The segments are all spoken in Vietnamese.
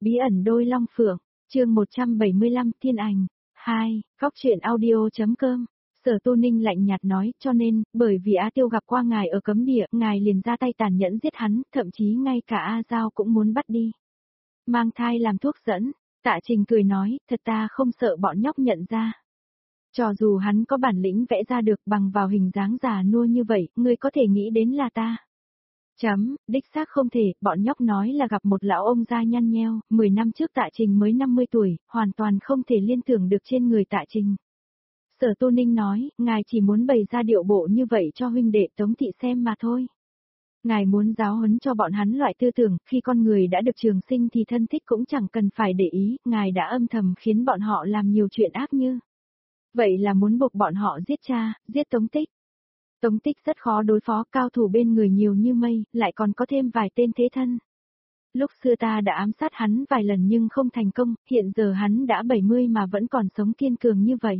Bí ẩn đôi long phượng, chương 175 Thiên Ảnh, 2, góc truyện audio.com. Sở Tu Ninh lạnh nhạt nói, cho nên, bởi vì Á Tiêu gặp qua ngài ở cấm địa, ngài liền ra tay tàn nhẫn giết hắn, thậm chí ngay cả A Giao cũng muốn bắt đi. Mang thai làm thuốc dẫn, Tạ Trình cười nói, thật ta không sợ bọn nhóc nhận ra. Cho dù hắn có bản lĩnh vẽ ra được bằng vào hình dáng già nua như vậy, ngươi có thể nghĩ đến là ta. Đích xác không thể, bọn nhóc nói là gặp một lão ông da nhăn nheo, 10 năm trước Tạ Trình mới 50 tuổi, hoàn toàn không thể liên tưởng được trên người Tạ Trình. Sở Tu Ninh nói, ngài chỉ muốn bày ra điệu bộ như vậy cho huynh đệ Tống Thị xem mà thôi. Ngài muốn giáo huấn cho bọn hắn loại tư tưởng, khi con người đã được trường sinh thì thân thích cũng chẳng cần phải để ý, ngài đã âm thầm khiến bọn họ làm nhiều chuyện ác như. Vậy là muốn buộc bọn họ giết cha, giết Tống Tích. Tống Tích rất khó đối phó, cao thủ bên người nhiều như mây, lại còn có thêm vài tên thế thân. Lúc xưa ta đã ám sát hắn vài lần nhưng không thành công, hiện giờ hắn đã 70 mà vẫn còn sống kiên cường như vậy.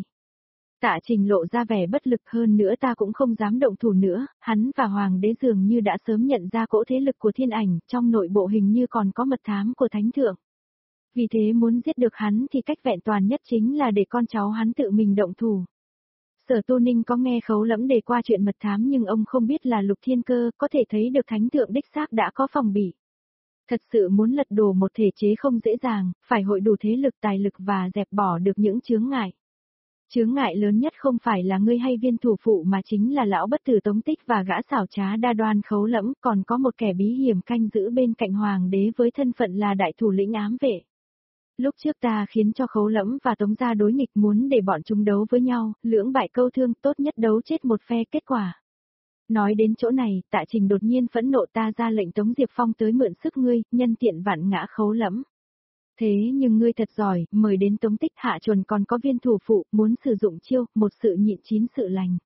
Tạ Trình lộ ra vẻ bất lực, hơn nữa ta cũng không dám động thủ nữa, hắn và Hoàng đế dường như đã sớm nhận ra cỗ thế lực của Thiên Ảnh, trong nội bộ hình như còn có mật thám của Thánh Thượng. Vì thế muốn giết được hắn thì cách vẹn toàn nhất chính là để con cháu hắn tự mình động thủ. Sở Tu Ninh có nghe Khấu Lẫm đề qua chuyện mật thám nhưng ông không biết là Lục Thiên Cơ, có thể thấy được Thánh Thượng đích xác đã có phòng bị. Thật sự muốn lật đổ một thể chế không dễ dàng, phải hội đủ thế lực tài lực và dẹp bỏ được những chướng ngại. Chướng ngại lớn nhất không phải là ngươi hay viên thủ phụ mà chính là lão bất tử Tống Tích và gã xảo trá đa đoan Khấu Lẫm, còn có một kẻ bí hiểm canh giữ bên cạnh Hoàng đế với thân phận là đại thủ lĩnh ám vệ. Lúc trước ta khiến cho Khấu Lẫm và Tống gia đối nghịch, muốn để bọn chúng đấu với nhau, lưỡng bại câu thương, tốt nhất đấu chết một phe. Kết quả. Nói đến chỗ này, Tạ Trình đột nhiên phẫn nộ, ta ra lệnh Tống Diệp Phong tới mượn sức ngươi, nhân tiện vạn ngã Khấu Lẫm. Thế nhưng ngươi thật giỏi, mời đến Tống Tích hạ chuẩn còn có viên thủ phụ, muốn sử dụng chiêu, một sự nhịn chín sự lành.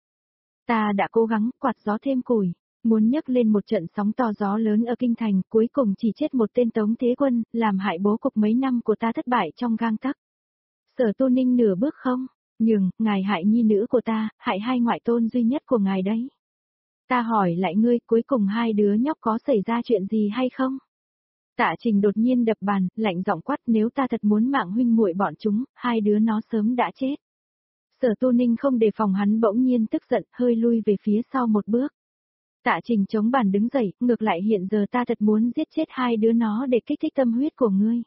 Ta đã cố gắng, quạt gió thêm củi. Muốn nhấc lên một trận sóng to gió lớn ở kinh thành, cuối cùng chỉ chết một tên Tống Thế Quân, làm hại bố cục mấy năm của ta thất bại trong gang tắc. Sở Tu Ninh nửa bước không, nhưng, ngài hại nhi nữ của ta, hại hai ngoại tôn duy nhất của ngài đấy. Ta hỏi lại ngươi, cuối cùng hai đứa nhóc có xảy ra chuyện gì hay không? Tạ Trình đột nhiên đập bàn, lạnh giọng quát, nếu ta thật muốn mạng huynh muội bọn chúng, hai đứa nó sớm đã chết. Sở Tu Ninh không đề phòng hắn bỗng nhiên tức giận, hơi lui về phía sau một bước. Tạ Trình chống bàn đứng dậy, ngược lại hiện giờ ta thật muốn giết chết hai đứa nó để kích thích tâm huyết của ngươi.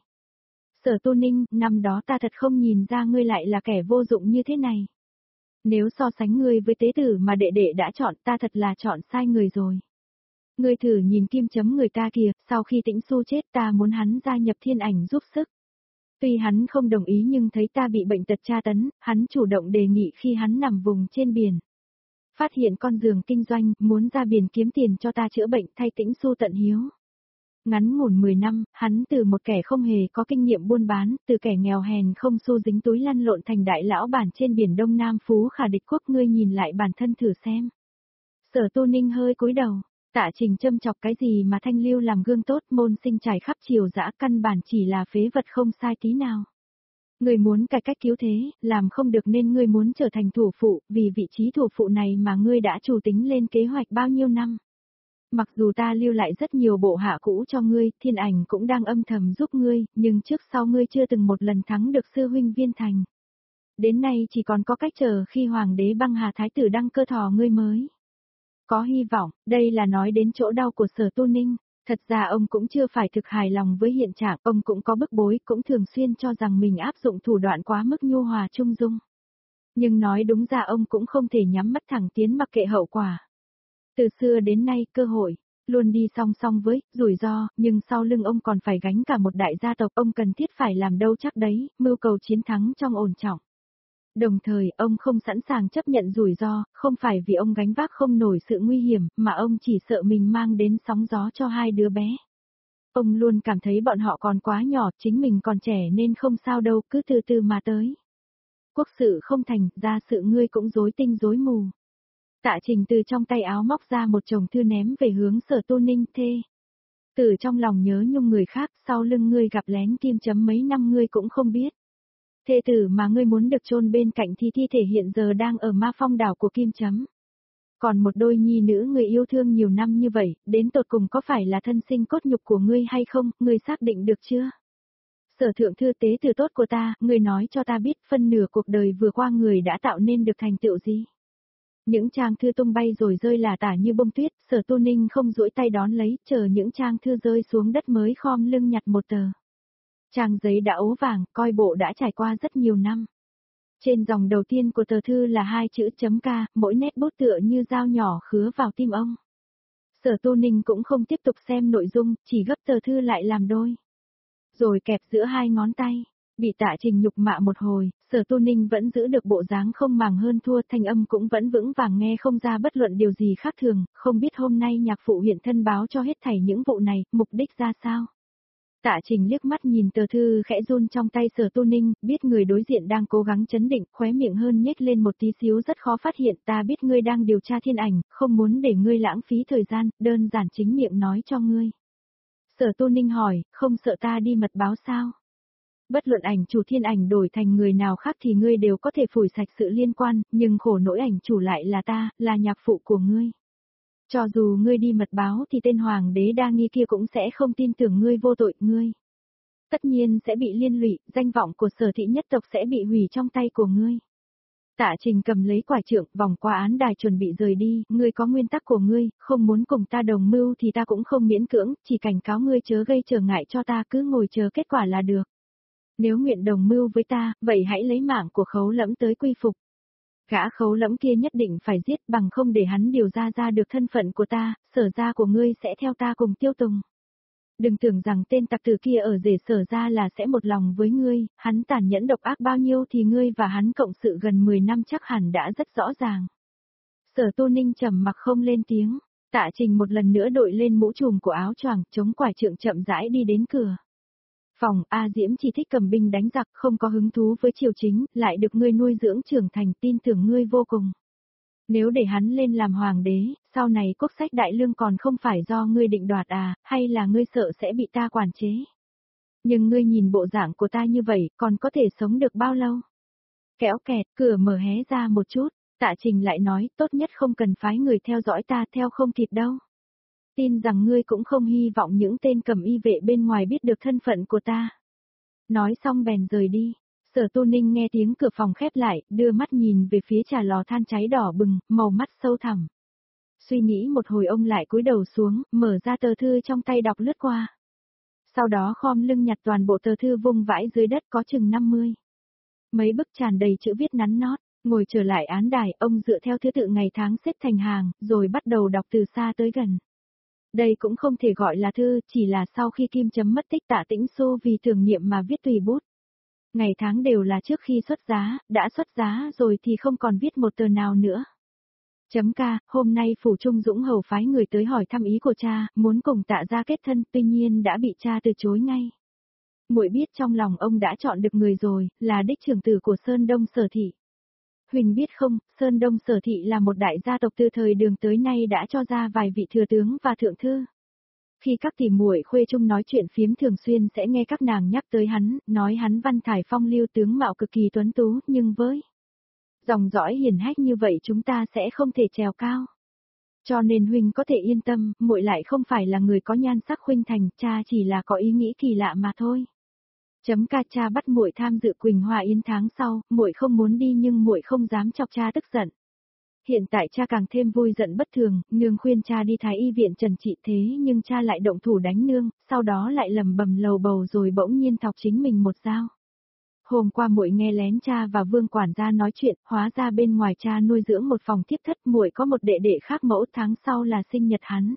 Sở Tu Ninh, năm đó ta thật không nhìn ra ngươi lại là kẻ vô dụng như thế này. Nếu so sánh ngươi với tế tử mà đệ đệ đã chọn, ta thật là chọn sai người rồi. Ngươi thử nhìn Kim Chấm người ta kìa, sau khi Tĩnh Xu chết ta muốn hắn gia nhập Thiên Ảnh giúp sức. Tuy hắn không đồng ý nhưng thấy ta bị bệnh tật tra tấn, hắn chủ động đề nghị khi hắn nằm vùng trên biển. Phát hiện con giường kinh doanh, muốn ra biển kiếm tiền cho ta chữa bệnh thay Tĩnh Xu tận hiếu. Ngắn ngủn 10 năm, hắn từ một kẻ không hề có kinh nghiệm buôn bán, từ kẻ nghèo hèn không xu dính túi lăn lộn thành đại lão bản trên biển Đông Nam Phú Khả địch quốc. Ngươi nhìn lại bản thân thử xem. Sở Tu Ninh hơi cúi đầu, Tạ Trình châm chọc cái gì mà thanh lưu làm gương tốt, môn sinh trải khắp triều dã, căn bản chỉ là phế vật không sai tí nào. Ngươi muốn cải cách cứu thế, làm không được nên ngươi muốn trở thành thủ phụ, vì vị trí thủ phụ này mà ngươi đã chủ tính lên kế hoạch bao nhiêu năm. Mặc dù ta lưu lại rất nhiều bộ hạ cũ cho ngươi, Thiên Ảnh cũng đang âm thầm giúp ngươi, nhưng trước sau ngươi chưa từng một lần thắng được sư huynh Viên Thành. Đến nay chỉ còn có cách chờ khi Hoàng đế Băng Hà Thái tử đăng cơ thọ ngươi mới có hy vọng. Đây là nói đến chỗ đau của Sở Tu Ninh. Thật ra ông cũng chưa phải thực hài lòng với hiện trạng, ông cũng có bức bối, cũng thường xuyên cho rằng mình áp dụng thủ đoạn quá mức nhu hòa trung dung. Nhưng nói đúng ra ông cũng không thể nhắm mắt thẳng tiến mặc kệ hậu quả. Từ xưa đến nay cơ hội luôn đi song song với rủi ro, nhưng sau lưng ông còn phải gánh cả một đại gia tộc, ông cần thiết phải làm đâu chắc đấy, mưu cầu chiến thắng trong ổn trọng. Đồng thời, ông không sẵn sàng chấp nhận rủi ro, không phải vì ông gánh vác không nổi sự nguy hiểm, mà ông chỉ sợ mình mang đến sóng gió cho hai đứa bé. Ông luôn cảm thấy bọn họ còn quá nhỏ, chính mình còn trẻ nên không sao đâu, cứ từ từ mà tới. Quốc sự không thành, gia sự ngươi cũng rối tinh rối mù. Tạ Trình từ trong tay áo móc ra một chồng thư ném về hướng Sở Tu Ninh, thê. Từ trong lòng nhớ nhung người khác, sau lưng ngươi gặp lén Kim Chấm mấy năm ngươi cũng không biết. Thê tử mà ngươi muốn được chôn bên cạnh thì thi thể hiện giờ đang ở Ma Phong đảo của Kim Chấm. Còn một đôi nhi nữ người yêu thương nhiều năm như vậy, đến tột cùng có phải là thân sinh cốt nhục của ngươi hay không, ngươi xác định được chưa? Sở thượng thư tế từ tốt của ta, người nói cho ta biết phân nửa cuộc đời vừa qua người đã tạo nên được thành tựu gì. Những trang thư tung bay rồi rơi là tả như bông tuyết, Sở Tu Ninh không duỗi tay đón lấy, chờ những trang thư rơi xuống đất mới khom lưng nhặt một tờ. Trang giấy đã ố vàng, coi bộ đã trải qua rất nhiều năm. Trên dòng đầu tiên của tờ thư là 2 chữ chấm K, mỗi nét bút tựa như dao nhỏ khứa vào tim ông. Sở Tu Ninh cũng không tiếp tục xem nội dung, chỉ gấp tờ thư lại làm đôi. Rồi kẹp giữa hai ngón tay. Bị Tạ Trình nhục mạ một hồi, Sở Tu Ninh vẫn giữ được bộ dáng không màng hơn thua, thanh âm cũng vẫn vững vàng, nghe không ra bất luận điều gì khác thường, không biết hôm nay nhạc phụ hiện thân báo cho hết thảy những vụ này, mục đích ra sao. Tạ Trình liếc mắt nhìn tờ thư khẽ run trong tay Sở Tu Ninh, biết người đối diện đang cố gắng chấn định, khóe miệng hơn nhếch lên một tí xíu, rất khó phát hiện, ta biết ngươi đang điều tra thiên ảnh, không muốn để ngươi lãng phí thời gian, đơn giản chính miệng nói cho ngươi. Sở Tu Ninh hỏi, không sợ ta đi mật báo sao? Bất luận ảnh chủ thiên ảnh đổi thành người nào khác thì ngươi đều có thể phủi sạch sự liên quan, nhưng khổ nỗi ảnh chủ lại là ta, là nhạc phụ của ngươi. Cho dù ngươi đi mật báo thì tên hoàng đế đa nghi kia cũng sẽ không tin tưởng ngươi vô tội, ngươi tất nhiên sẽ bị liên lụy, danh vọng của Sở thị nhất tộc sẽ bị hủy trong tay của ngươi. Tạ Trình cầm lấy quải trượng, vòng qua án đài chuẩn bị rời đi, ngươi có nguyên tắc của ngươi, không muốn cùng ta đồng mưu thì ta cũng không miễn cưỡng, chỉ cảnh cáo ngươi chớ gây trở ngại cho ta, cứ ngồi chờ kết quả là được. Nếu nguyện đồng mưu với ta, vậy hãy lấy mạng của Khấu Lẫm tới quy phục. Gã Khấu Lẫm kia nhất định phải giết, bằng không để hắn điều ra được thân phận của ta, Sở gia của ngươi sẽ theo ta cùng tiêu tùng. Đừng tưởng rằng tên tặc tử kia ở rể Sở gia là sẽ một lòng với ngươi, hắn tàn nhẫn độc ác bao nhiêu thì ngươi và hắn cộng sự gần 10 năm chắc hẳn đã rất rõ ràng. Sở Tu Ninh trầm mặc không lên tiếng, Tạ Trình một lần nữa đội lên mũ trùm của áo choàng, chống quải trượng chậm rãi đi đến cửa. Phòng A Diễm chỉ thích cầm binh đánh giặc, không có hứng thú với triều chính, lại được ngươi nuôi dưỡng trưởng thành, tin tưởng ngươi vô cùng. Nếu để hắn lên làm hoàng đế, sau này quốc sách đại lương còn không phải do ngươi định đoạt à, hay là ngươi sợ sẽ bị ta quản chế? Nhưng ngươi nhìn bộ dạng của ta như vậy, còn có thể sống được bao lâu? Kéo kẹt, cửa mở hé ra một chút, Tạ Trình lại nói, tốt nhất không cần phái người theo dõi ta, theo không kịp đâu. Tin rằng ngươi cũng không hy vọng những tên cầm y vệ bên ngoài biết được thân phận của ta. Nói xong bèn rời đi. Sở Tu Ninh nghe tiếng cửa phòng khép lại, đưa mắt nhìn về phía trà lò than cháy đỏ bừng, màu mắt sâu thẳm. Suy nghĩ một hồi ông lại cúi đầu xuống, mở ra tờ thư trong tay đọc lướt qua. Sau đó khom lưng nhặt toàn bộ tờ thư vung vãi dưới đất có chừng 50. Mấy bức tràn đầy chữ viết nắn nót, ngồi trở lại án đài, ông dựa theo thứ tự ngày tháng xếp thành hàng, rồi bắt đầu đọc từ xa tới gần. Đây cũng không thể gọi là thư, chỉ là sau khi Kim Chấm mất tích Tạ Tĩnh Xu vì tưởng niệm mà viết tùy bút. Ngày tháng đều là trước khi xuất giá, đã xuất giá rồi thì không còn viết một tờ nào nữa. Chấm K, hôm nay Phủ Trung Dũng hầu phái người tới hỏi thăm ý của cha, muốn cùng Tạ gia kết thân, tuy nhiên đã bị cha từ chối ngay. Muội biết trong lòng ông đã chọn được người rồi, là đích trưởng tử của Sơn Đông Sở thị. Huỳnh biết không, Sơn Đông Sở thị là một đại gia tộc từ thời Đường tới nay đã cho ra vài vị thừa tướng và thượng thư. Khi các tỷ muội khuê chung nói chuyện phiếm thường xuyên sẽ nghe các nàng nhắc tới hắn, nói hắn văn thải phong lưu, tướng mạo cực kỳ tuấn tú, nhưng với dòng dõi hiển hách như vậy chúng ta sẽ không thể trèo cao. Cho nên huynh có thể yên tâm, muội lại không phải là người có nhan sắc khuynh thành, cha chỉ là có ý nghĩ kỳ lạ mà thôi. Chấm K, cha bắt muội tham dự Quỳnh Hoa Yến tháng sau, muội không muốn đi nhưng muội không dám chọc cha tức giận. Hiện tại cha càng thêm vui giận bất thường, nương khuyên cha đi thái y viện trần trị thế nhưng cha lại động thủ đánh nương, sau đó lại lầm bầm lầu bầu rồi bỗng nhiên thọc chính mình một dao. Hôm qua muội nghe lén cha và Vương quản gia nói chuyện, hóa ra bên ngoài cha nuôi dưỡng một phòng thiếp thất, muội có một đệ đệ khác mẫu, tháng sau là sinh nhật hắn.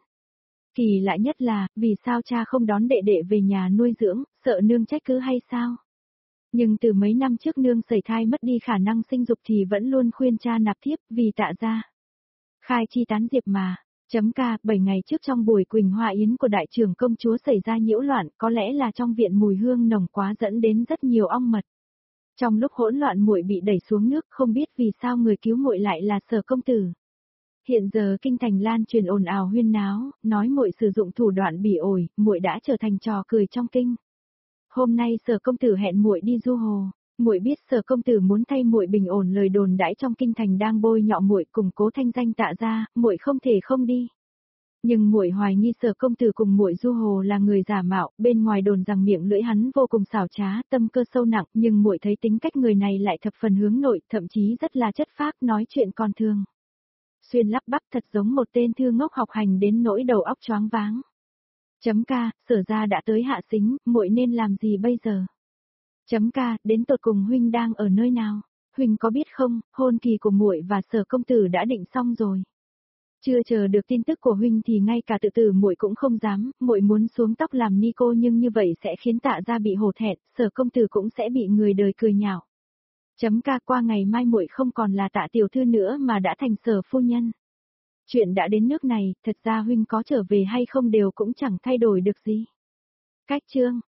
Kỳ lạ nhất là, vì sao cha không đón đệ đệ về nhà nuôi dưỡng, sợ nương trách cứ hay sao? Nhưng từ mấy năm trước nương sẩy thai mất đi khả năng sinh dục thì vẫn luôn khuyên cha nạp thiếp, vì Tạ gia khai chi tán diệp mà. Chấm K, 7 ngày trước trong buổi Quỳnh Hoa Yến của đại trưởng công chúa xảy ra nhiễu loạn, có lẽ là trong viện mùi hương nồng quá dẫn đến rất nhiều ong mật. Trong lúc hỗn loạn muội bị đẩy xuống nước, không biết vì sao người cứu muội lại là Sở công tử. Hiện giờ kinh thành lan truyền ồn ào huyên náo, nói muội sử dụng thủ đoạn bỉ ổi, muội đã trở thành trò cười trong kinh. Hôm nay Sở công tử hẹn muội đi du hồ, muội biết Sở công tử muốn thay muội bình ổn lời đồn đãi trong kinh thành đang bôi nhọ muội, củng cố thanh danh Tạ gia, muội không thể không đi. Nhưng muội hoài nghi Sở công tử cùng muội Du Hồ là người giả mạo, bên ngoài đồn rằng miệng lưỡi hắn vô cùng xảo trá, tâm cơ sâu nặng, nhưng muội thấy tính cách người này lại thập phần hướng nội, thậm chí rất là chất phác, nói chuyện còn thường xuyên lắp bắp, thật giống một tên thư ngốc học hành đến nỗi đầu óc choáng váng. Chấm ca, Sở gia đã tới hạ xính, muội nên làm gì bây giờ? Chấm ca, đến tột cùng huynh đang ở nơi nào? Huynh có biết không, hôn kỳ của muội và Sở công tử đã định xong rồi. Chưa chờ được tin tức của huynh thì ngay cả tự tử muội cũng không dám, muội muốn xuống tóc làm ni cô nhưng như vậy sẽ khiến Tạ gia bị hổ thẹn, Sở công tử cũng sẽ bị người đời cười nhạo. Chấm ca, qua ngày mai muội không còn là Tạ tiểu thư nữa mà đã thành Sở phu nhân. Chuyện đã đến nước này, thật ra huynh có trở về hay không đều cũng chẳng thay đổi được gì. Cách chương